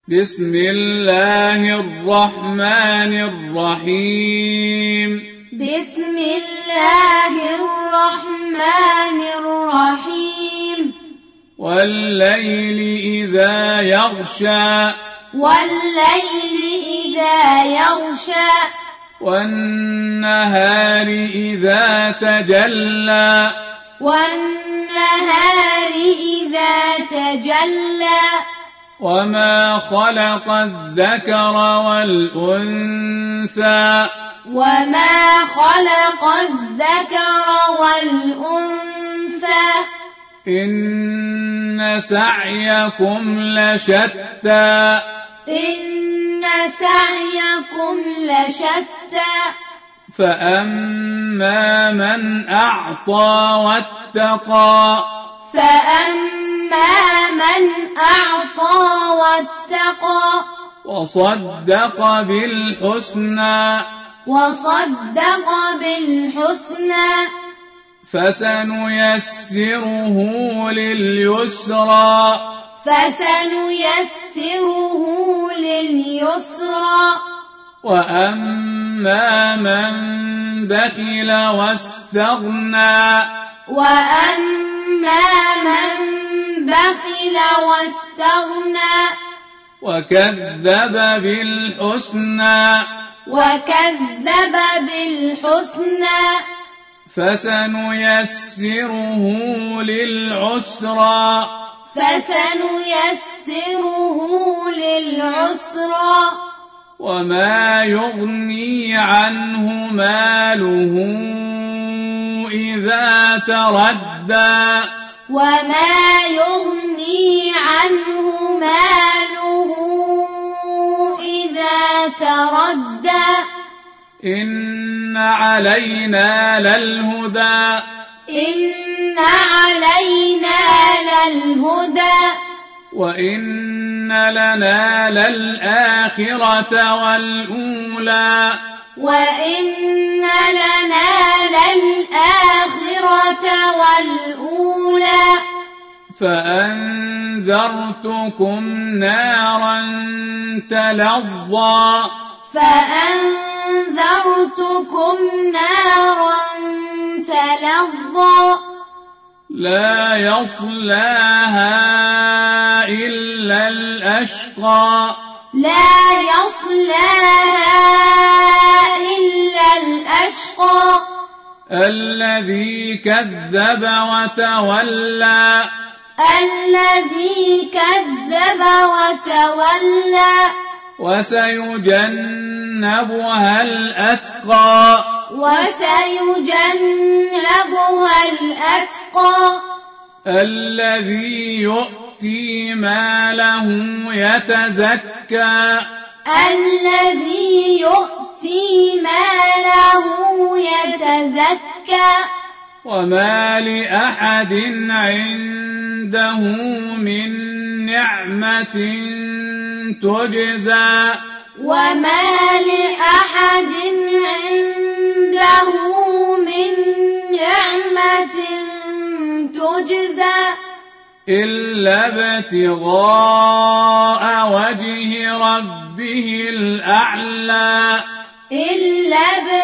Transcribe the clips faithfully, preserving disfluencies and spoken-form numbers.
بسم الله الرحمن الرحيم بسم الله الرحمن الرحيم والليل إذا يغشى والليل إذا يغشى والنهار إذا تجلى والنهار إذا تجلى وما خلق الذكر والأنثى وما خلق الذكر والأنثى إن سعيكم لشتى إن سعيكم لشتى فأما من أعطى واتقى فأما من أعطى واتقى وصدق بالحسنى وصدق بالحسنى فسنيسره لليسرى فسنيسره لليسرى وأما من بخل واستغنى وأما من بخل واستغنى وكذب بالحسنى وكذب بالحسنى فسنيسره للعسرى فسنيسره للعسرى وما يغني عنه ماله إذا تردى وما يغني عنه ماله إذا تردى إن علينا للهدى إن علينا للهدى وإن لنا للآخرة والأولى وإن لنا للآخرة والأولى فأنذرتكم نارا تلظى فأنذرتكم نارا تلظى لا يصلاها إلا الأشقى لا يصلاها إلا الأشقى الذي كذب وتولى الذي كذب وتولى وسيجنبها الأتقى وسيجنبها الأتقى الذي يؤتي ماله يتزكى الذي يؤتي ماله يتزكى وما لأحد عنده من نعمة تجزى وما لأحد عنده من نعمة تجزى إلا ابتغاء وجه ربه الأعلى إلا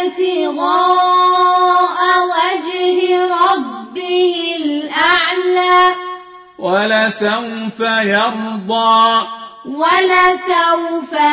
ابتغاء وجه ربه الأعلى ولسوف يرضى ولسوف